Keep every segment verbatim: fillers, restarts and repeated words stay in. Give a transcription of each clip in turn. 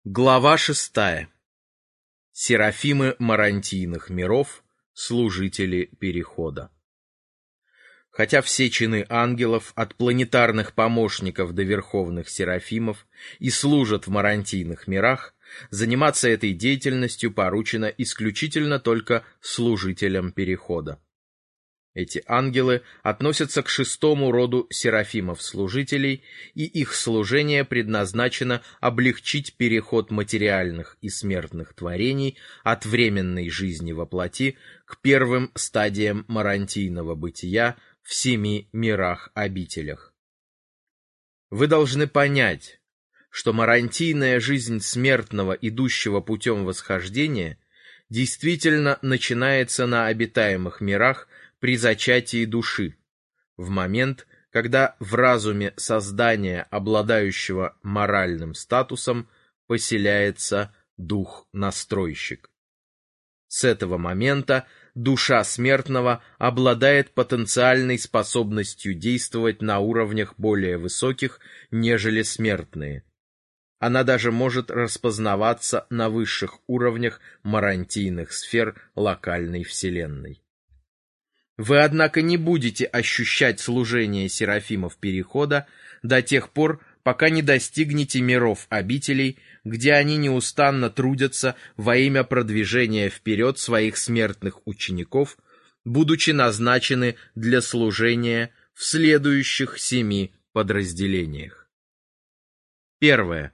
Глава шестая. Серафимы Марантийных миров, служители Перехода. Хотя все чины ангелов, от планетарных помощников до верховных серафимов, и служат в Марантийных мирах, заниматься этой деятельностью поручено исключительно только служителям Перехода. Эти ангелы относятся к шестому роду серафимов-служителей, и их служение предназначено облегчить переход материальных и смертных творений от временной жизни во плоти к первым стадиям марантийного бытия в семи мирах-обителях. Вы должны понять, что марантийная жизнь смертного, идущего путем восхождения, действительно начинается на обитаемых мирах при зачатии души, в момент, когда в разуме создания, обладающего моральным статусом, поселяется дух-настройщик. С этого момента душа смертного обладает потенциальной способностью действовать на уровнях более высоких, нежели смертные. Она даже может распознаваться на высших уровнях марантийных сфер локальной вселенной. Вы, однако, не будете ощущать служение серафимов Перехода до тех пор, пока не достигнете миров обителей, где они неустанно трудятся во имя продвижения вперед своих смертных учеников, будучи назначены для служения в следующих семи подразделениях. Первое.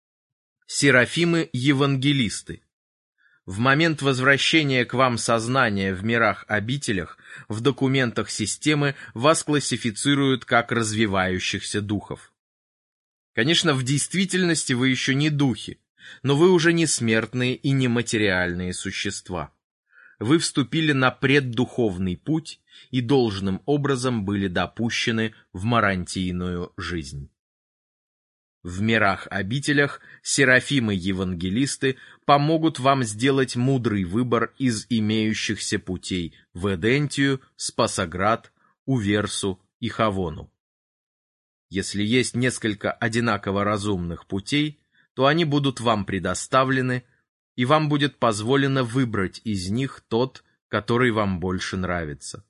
Серафимы-евангелисты. В момент возвращения к вам сознания в мирах-обителях в документах системы вас классифицируют как развивающихся духов. Конечно, в действительности вы еще не духи, но вы уже не смертные и не материальные существа. Вы вступили на преддуховный путь и должным образом были допущены в марантийную жизнь. В мирах-обителях серафимы-евангелисты помогут вам сделать мудрый выбор из имеющихся путей в Эдентию, Спасоград, Уверсу и Хавону. Если есть несколько одинаково разумных путей, то они будут вам предоставлены, и вам будет позволено выбрать из них тот, который вам больше нравится.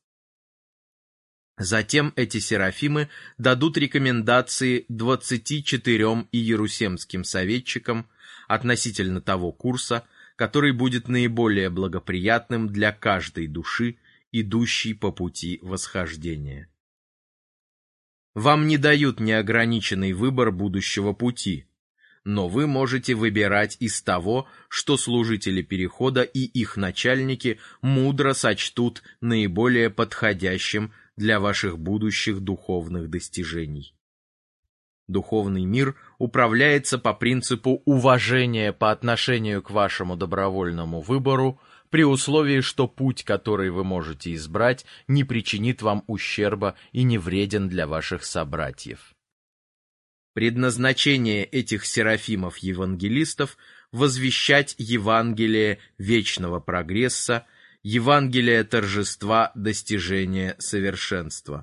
Затем эти серафимы дадут рекомендации двадцати четырем иерусемским советчикам относительно того курса, который будет наиболее благоприятным для каждой души, идущей по пути восхождения. Вам не дают неограниченный выбор будущего пути, но вы можете выбирать из того, что служители Перехода и их начальники мудро сочтут наиболее подходящим для ваших будущих духовных достижений. Духовный мир управляется по принципу уважения по отношению к вашему добровольному выбору, при условии, что путь, который вы можете избрать, не причинит вам ущерба и не вреден для ваших собратьев. Предназначение этих серафимов-евангелистов – возвещать Евангелие вечного прогресса, Евангелие торжества достижения совершенства.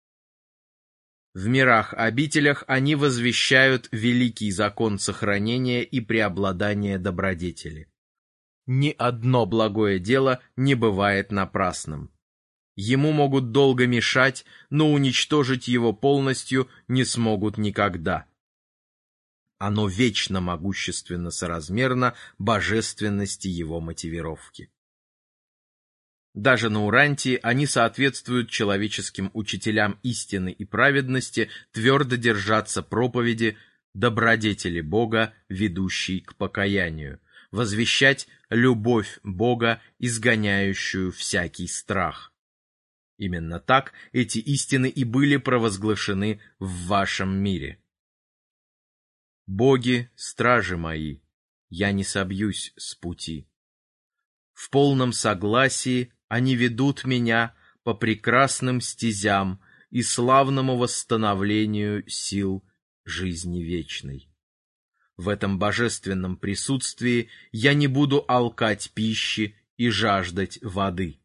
В мирах-обителях они возвещают великий закон сохранения и преобладания добродетели. Ни одно благое дело не бывает напрасным. Ему могут долго мешать, но уничтожить его полностью не смогут никогда. Оно вечно могущественно соразмерно божественности его мотивировки. Даже на Урантии они соответствуют человеческим учителям истины и праведности твердо держаться проповеди добродетели Бога, ведущей к покаянию, возвещать любовь Бога, изгоняющую всякий страх. Именно так эти истины и были провозглашены в вашем мире. Боги, стражи мои, я не собьюсь с пути. В полном согласии они ведут меня по прекрасным стезям и славному восстановлению сил жизни вечной. В этом божественном присутствии я не буду алкать пищи и жаждать воды.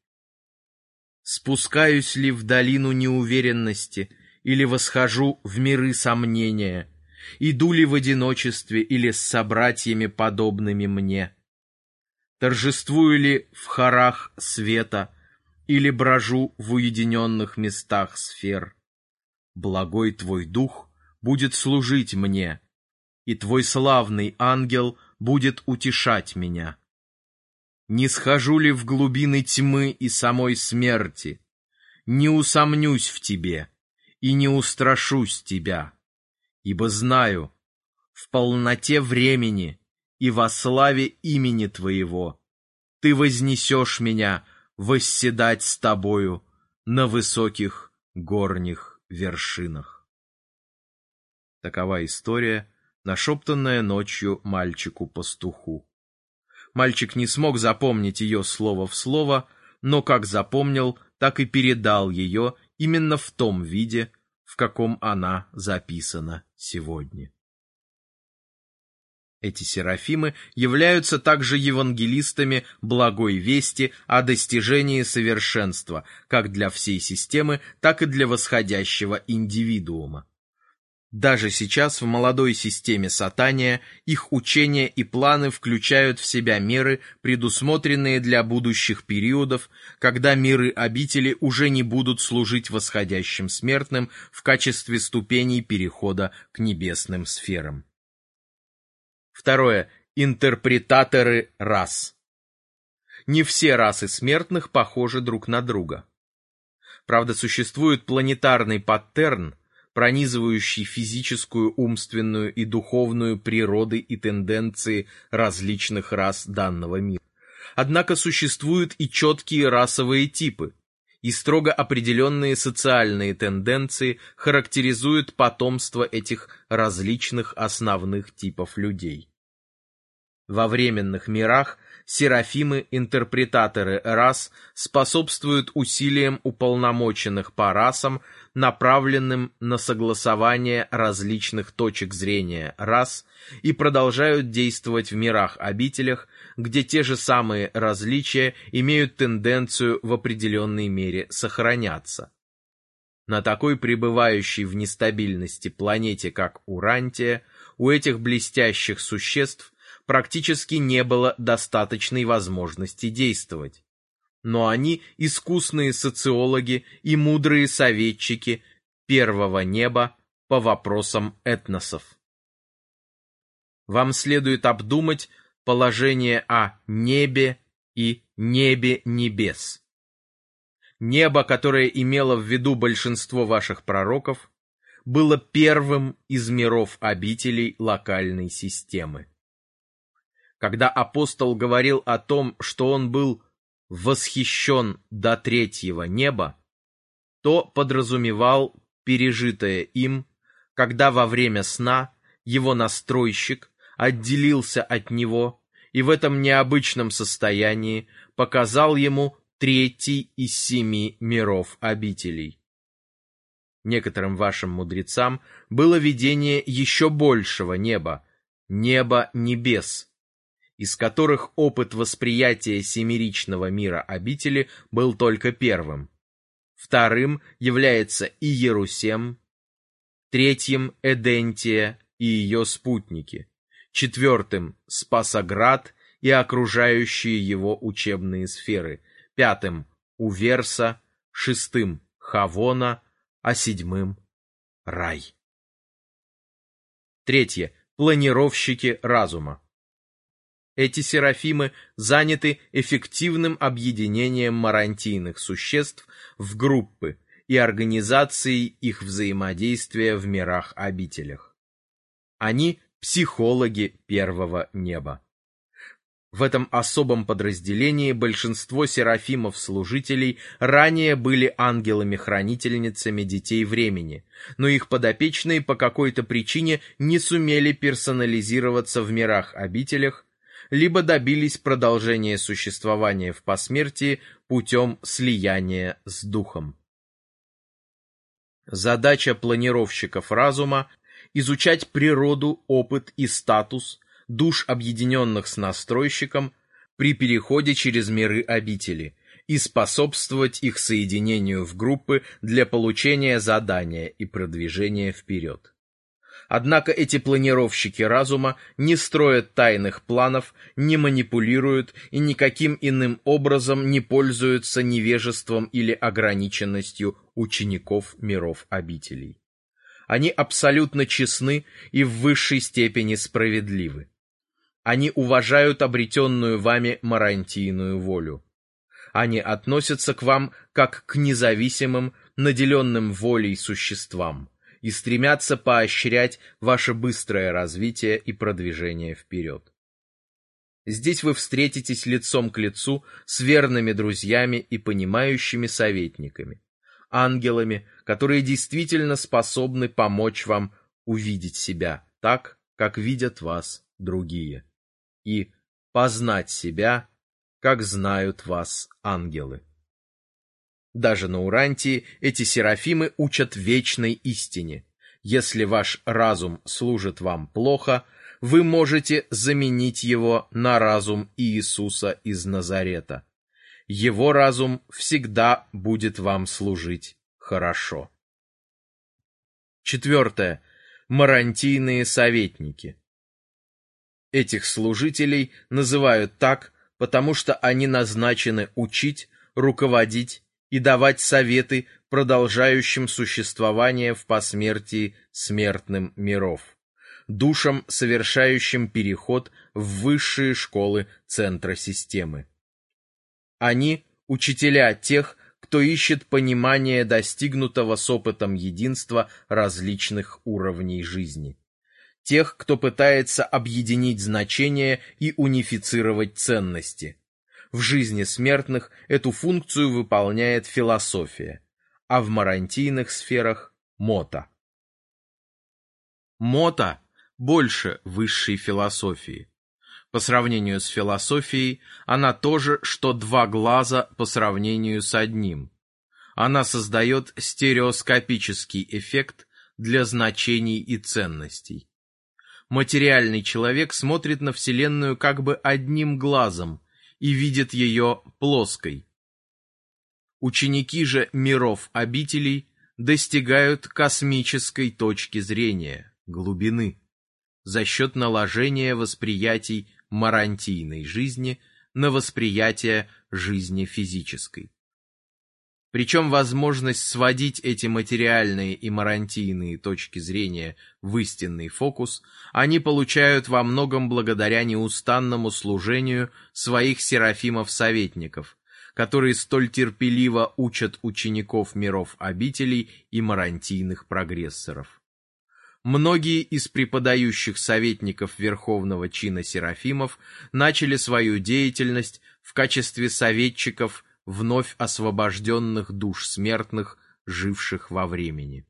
Спускаюсь ли в долину неуверенности или восхожу в миры сомнения, Иду ли в одиночестве или с собратьями, подобными мне? Торжествую ли в хорах света или брожу в уединенных местах сфер? Благой Твой Дух будет служить мне, и Твой славный ангел будет утешать меня. Не схожу ли в глубины тьмы и самой смерти, не усомнюсь в Тебе и не устрашусь Тебя, ибо знаю, в полноте времени и во славе имени Твоего Ты вознесешь меня восседать с Тобою на высоких горних вершинах. Такова история, нашептанная ночью мальчику-пастуху. Мальчик не смог запомнить ее слово в слово, но как запомнил, так и передал ее именно в том виде, в каком она записана сегодня. Эти серафимы являются также евангелистами благой вести о достижении совершенства, как для всей системы, так и для восходящего индивидуума. Даже сейчас в молодой системе Сатания их учения и планы включают в себя меры, предусмотренные для будущих периодов, когда миры обители уже не будут служить восходящим смертным в качестве ступеней перехода к небесным сферам. Второе. Интерпретаторы рас. Не все расы смертных похожи друг на друга. Правда, существует планетарный паттерн, пронизывающий физическую, умственную и духовную природы и тенденции различных рас данного мира. Однако существуют и четкие расовые типы, и строго определенные социальные тенденции характеризуют потомство этих различных основных типов людей. Во временных мирах серафимы-интерпретаторы рас способствуют усилиям уполномоченных по расам, направленным на согласование различных точек зрения рас, и продолжают действовать в мирах-обителях, где те же самые различия имеют тенденцию в определенной мере сохраняться. На такой пребывающей в нестабильности планете, как Урантия, у этих блестящих существ практически не было достаточной возможности действовать. Но они искусные социологи и мудрые советчики первого неба по вопросам этносов. Вам следует обдумать положение о небе и небе небес. Небо, которое имело в виду большинство ваших пророков, было первым из миров обителей локальной системы. Когда апостол говорил о том, что он был восхищен до третьего неба, то подразумевал пережитое им, когда во время сна его настройщик отделился от него и в этом необычном состоянии показал ему третий из семи миров обителей. Некоторым вашим мудрецам было видение еще большего неба, неба небес, из которых опыт восприятия семеричного мира обители был только первым. Вторым является Иерусем, третьим — Эдентия и ее спутники, четвертым — Спасоград и окружающие его учебные сферы, пятым — Уверса, шестым — Хавона, а седьмым — Рай. Третье. Планировщики разума. Эти серафимы заняты эффективным объединением марантийных существ в группы и организацией их взаимодействия в мирах-обителях. Они – психологи первого неба. В этом особом подразделении большинство серафимов-служителей ранее были ангелами-хранительницами детей времени, но их подопечные по какой-то причине не сумели персонализироваться в мирах-обителях, либо добились продолжения существования в посмертии путем слияния с духом. Задача планировщиков разума – изучать природу, опыт и статус душ, объединенных с настройщиком, при переходе через миры обители, и способствовать их соединению в группы для получения задания и продвижения вперед. Однако эти планировщики разума не строят тайных планов, не манипулируют и никаким иным образом не пользуются невежеством или ограниченностью учеников миров обителей. Они абсолютно честны и в высшей степени справедливы. Они уважают обретенную вами марантийную волю. Они относятся к вам как к независимым, наделенным волей существам и стремятся поощрять ваше быстрое развитие и продвижение вперед. Здесь вы встретитесь лицом к лицу с верными друзьями и понимающими советниками, ангелами, которые действительно способны помочь вам увидеть себя так, как видят вас другие, и познать себя, как знают вас ангелы. Даже на Урантии эти серафимы учат вечной истине. Если ваш разум служит вам плохо, вы можете заменить его на разум Иисуса из Назарета. Его разум всегда будет вам служить хорошо. Четвертое. Марантийные советники. Этих служителей называют так, потому что они назначены учить, руководить и давать советы продолжающим существование в посмертии смертным миров, душам, совершающим переход в высшие школы центра системы. Они – учителя тех, кто ищет понимание достигнутого с опытом единства различных уровней жизни. Тех, кто пытается объединить значения и унифицировать ценности. В жизни смертных эту функцию выполняет философия, а в марантийных сферах – мота. Мота больше высшей философии. По сравнению с философией, она тоже, что два глаза по сравнению с одним. Она создает стереоскопический эффект для значений и ценностей. Материальный человек смотрит на Вселенную как бы одним глазом и видит ее плоской. Ученики же миров обителей достигают космической точки зрения, глубины, за счет наложения восприятий марантийной жизни на восприятие жизни физической. Причем возможность сводить эти материальные и марантийные точки зрения в истинный фокус они получают во многом благодаря неустанному служению своих серафимов-советников, которые столь терпеливо учат учеников миров обителей и марантийных прогрессоров. Многие из преподающих советников Верховного чина серафимов начали свою деятельность в качестве советчиков вновь освобожденных душ смертных, живших во времени.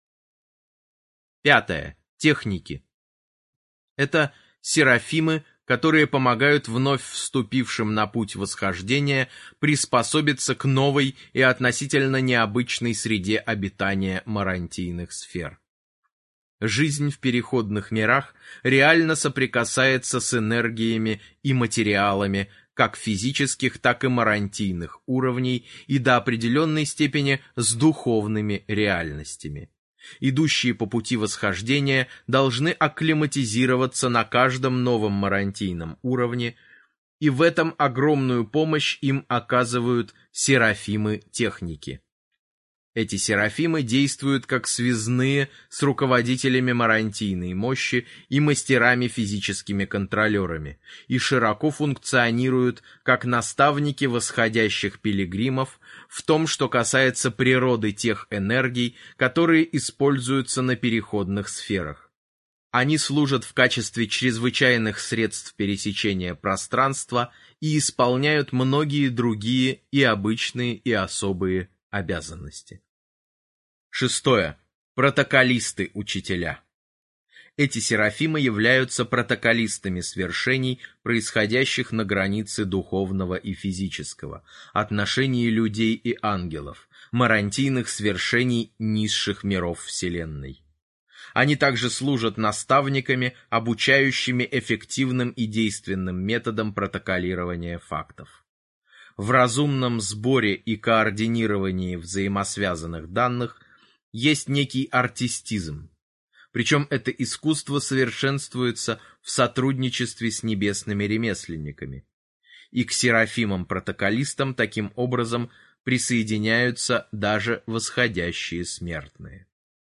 Пятое. Техники. Это серафимы, которые помогают вновь вступившим на путь восхождения приспособиться к новой и относительно необычной среде обитания марантийных сфер. Жизнь в переходных мирах реально соприкасается с энергиями и материалами как физических, так и марантийных уровней и до определенной степени с духовными реальностями. Идущие по пути восхождения должны акклиматизироваться на каждом новом марантийном уровне, и в этом огромную помощь им оказывают серафимы-техники. Эти серафимы действуют как связные с руководителями марантийной мощи и мастерами-физическими контролерами и широко функционируют как наставники восходящих пилигримов в том, что касается природы тех энергий, которые используются на переходных сферах. Они служат в качестве чрезвычайных средств пересечения пространства и исполняют многие другие и обычные, и особые обязанности. Шестое. Протоколисты-учителя. Эти серафимы являются протоколистами свершений, происходящих на границе духовного и физического, отношений людей и ангелов, марантийных свершений низших миров Вселенной. Они также служат наставниками, обучающими эффективным и действенным методам протоколирования фактов. В разумном сборе и координировании взаимосвязанных данных есть некий артистизм. Причем это искусство совершенствуется в сотрудничестве с небесными ремесленниками. И к серафимам-протоколистам таким образом присоединяются даже восходящие смертные.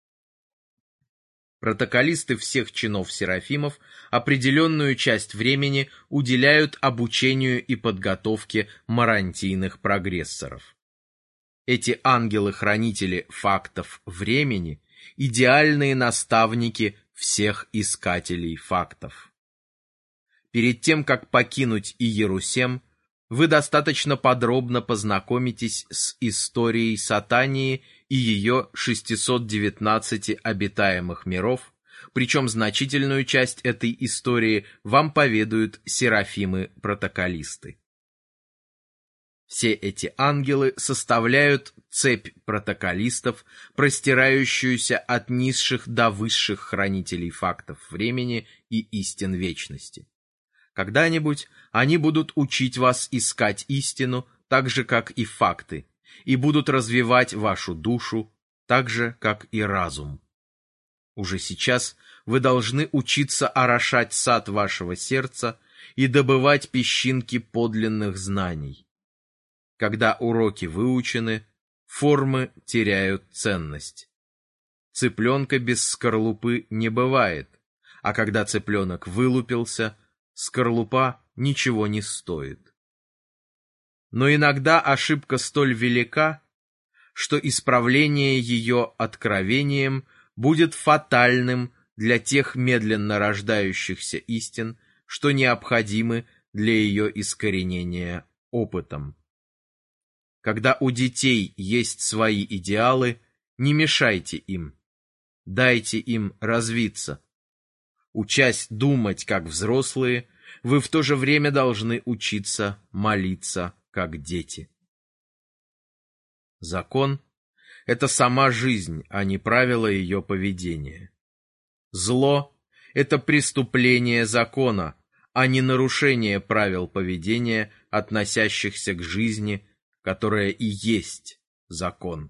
Протоколисты всех чинов серафимов определенную часть времени уделяют обучению и подготовке марантийных прогрессоров. Эти ангелы-хранители фактов времени – идеальные наставники всех искателей фактов. Перед тем, как покинуть Иерусалим, вы достаточно подробно познакомитесь с историей Сатании и ее шестисот девятнадцати обитаемых миров, причем значительную часть этой истории вам поведают серафимы-протоколисты. Все эти ангелы составляют цепь протоколистов, простирающуюся от низших до высших хранителей фактов времени и истин вечности. Когда-нибудь они будут учить вас искать истину, так же, как и факты, и будут развивать вашу душу, так же, как и разум. Уже сейчас вы должны учиться орошать сад вашего сердца и добывать песчинки подлинных знаний. Когда уроки выучены, формы теряют ценность. Цыпленка без скорлупы не бывает, а когда цыпленок вылупился, скорлупа ничего не стоит. Но иногда ошибка столь велика, что исправление ее откровением будет фатальным для тех медленно рождающихся истин, что необходимы для ее искоренения опытом. Когда у детей есть свои идеалы, не мешайте им, дайте им развиться. Учась думать, как взрослые, вы в то же время должны учиться молиться, как дети. Закон — это сама жизнь, а не правила ее поведения. Зло — это преступление закона, а не нарушение правил поведения, относящихся к жизни, которая и есть закон.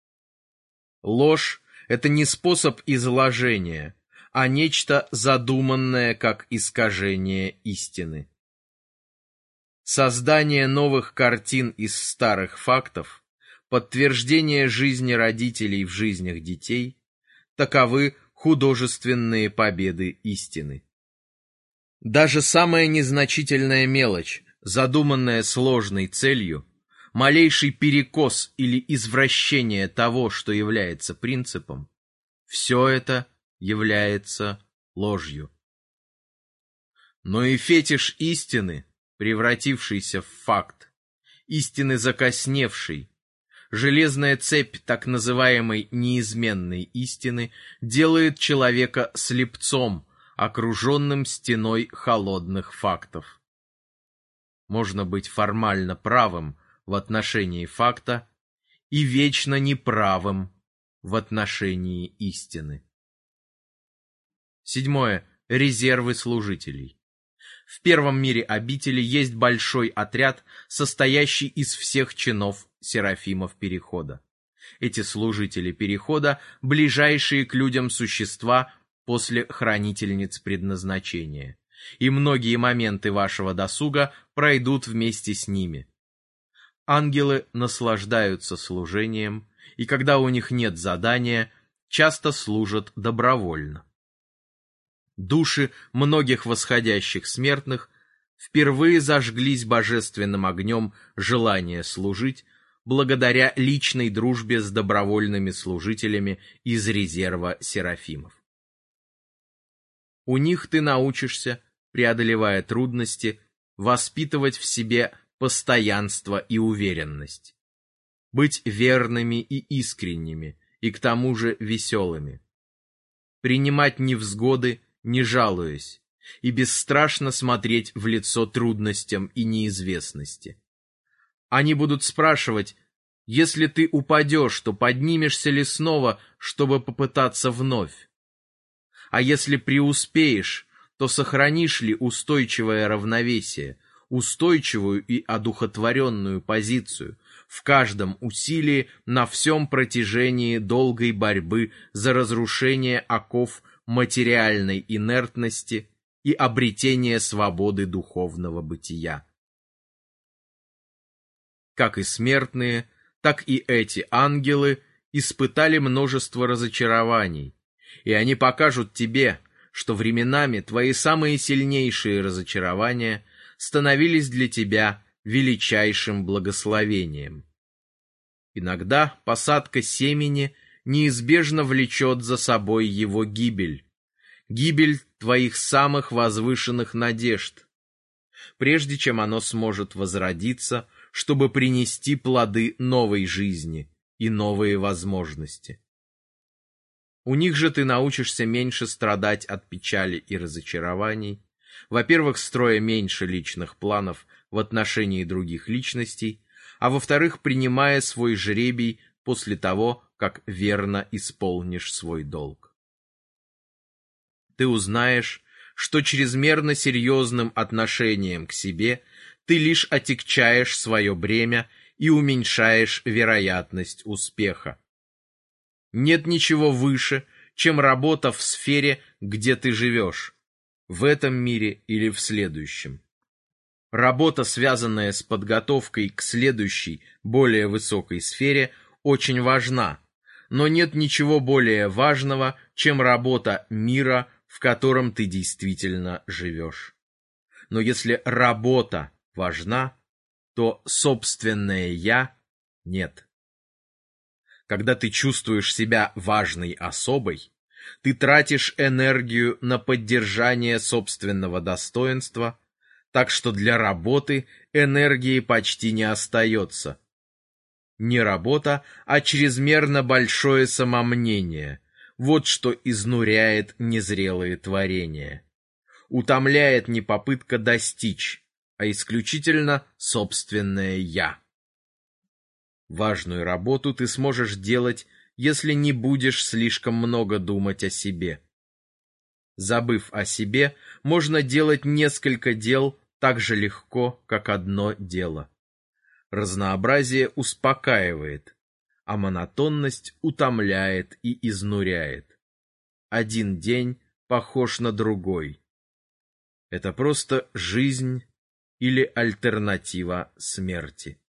Ложь — это не способ изложения, а нечто задуманное как искажение истины. Создание новых картин из старых фактов, подтверждение жизни родителей в жизнях детей – таковы художественные победы истины. Даже самая незначительная мелочь, задуманная сложной целью, малейший перекос или извращение того, что является принципом, все это является ложью. Но и фетиш истины, превратившийся в факт, истины закосневшей, железная цепь так называемой неизменной истины делает человека слепцом, окруженным стеной холодных фактов. Можно быть формально правым в отношении факта и вечно неправым в отношении истины. Седьмое. Резервы служителей. В первом мире обители есть большой отряд, состоящий из всех чинов серафимов Перехода. Эти служители Перехода – ближайшие к людям существа после хранительниц предназначения, и многие моменты вашего досуга пройдут вместе с ними. Ангелы наслаждаются служением, и когда у них нет задания, часто служат добровольно. Души многих восходящих смертных впервые зажглись божественным огнем желания служить благодаря личной дружбе с добровольными служителями из резерва серафимов. У них ты научишься, преодолевая трудности, воспитывать в себе постоянство и уверенность, быть верными и искренними, и к тому же веселыми, принимать невзгоды, не жалуясь, и бесстрашно смотреть в лицо трудностям и неизвестности. Они будут спрашивать: если ты упадешь, то поднимешься ли снова, чтобы попытаться вновь? А если преуспеешь, то сохранишь ли устойчивое равновесие, устойчивую и одухотворенную позицию в каждом усилии на всем протяжении долгой борьбы за разрушение оков материальной инертности и обретения свободы духовного бытия. Как и смертные, так и эти ангелы испытали множество разочарований, и они покажут тебе, что временами твои самые сильнейшие разочарования становились для тебя величайшим благословением. Иногда посадка семени неизбежно влечет за собой его гибель, гибель твоих самых возвышенных надежд, прежде чем оно сможет возродиться, чтобы принести плоды новой жизни и новые возможности. У них же ты научишься меньше страдать от печали и разочарований, во-первых, строя меньше личных планов в отношении других личностей, а во-вторых, принимая свой жребий после того, как верно исполнишь свой долг. Ты узнаешь, что чрезмерно серьезным отношением к себе ты лишь отягчаешь свое бремя и уменьшаешь вероятность успеха. Нет ничего выше, чем работа в сфере, где ты живешь, в этом мире или в следующем. Работа, связанная с подготовкой к следующей, более высокой сфере, очень важна, но нет ничего более важного, чем работа мира, в котором ты действительно живешь. Но если работа важна, то собственное «я» нет. Когда ты чувствуешь себя важной особой, ты тратишь энергию на поддержание собственного достоинства, так что для работы энергии почти не остается. Не работа, а чрезмерно большое самомнение – вот что изнуряет незрелые творения. Утомляет не попытка достичь, а исключительно собственное «я». Важную работу ты сможешь делать, если не будешь слишком много думать о себе. Забыв о себе, можно делать несколько дел так же легко, как одно дело. Разнообразие успокаивает, а монотонность утомляет и изнуряет. Один день похож на другой. Это просто жизнь или альтернатива смерти.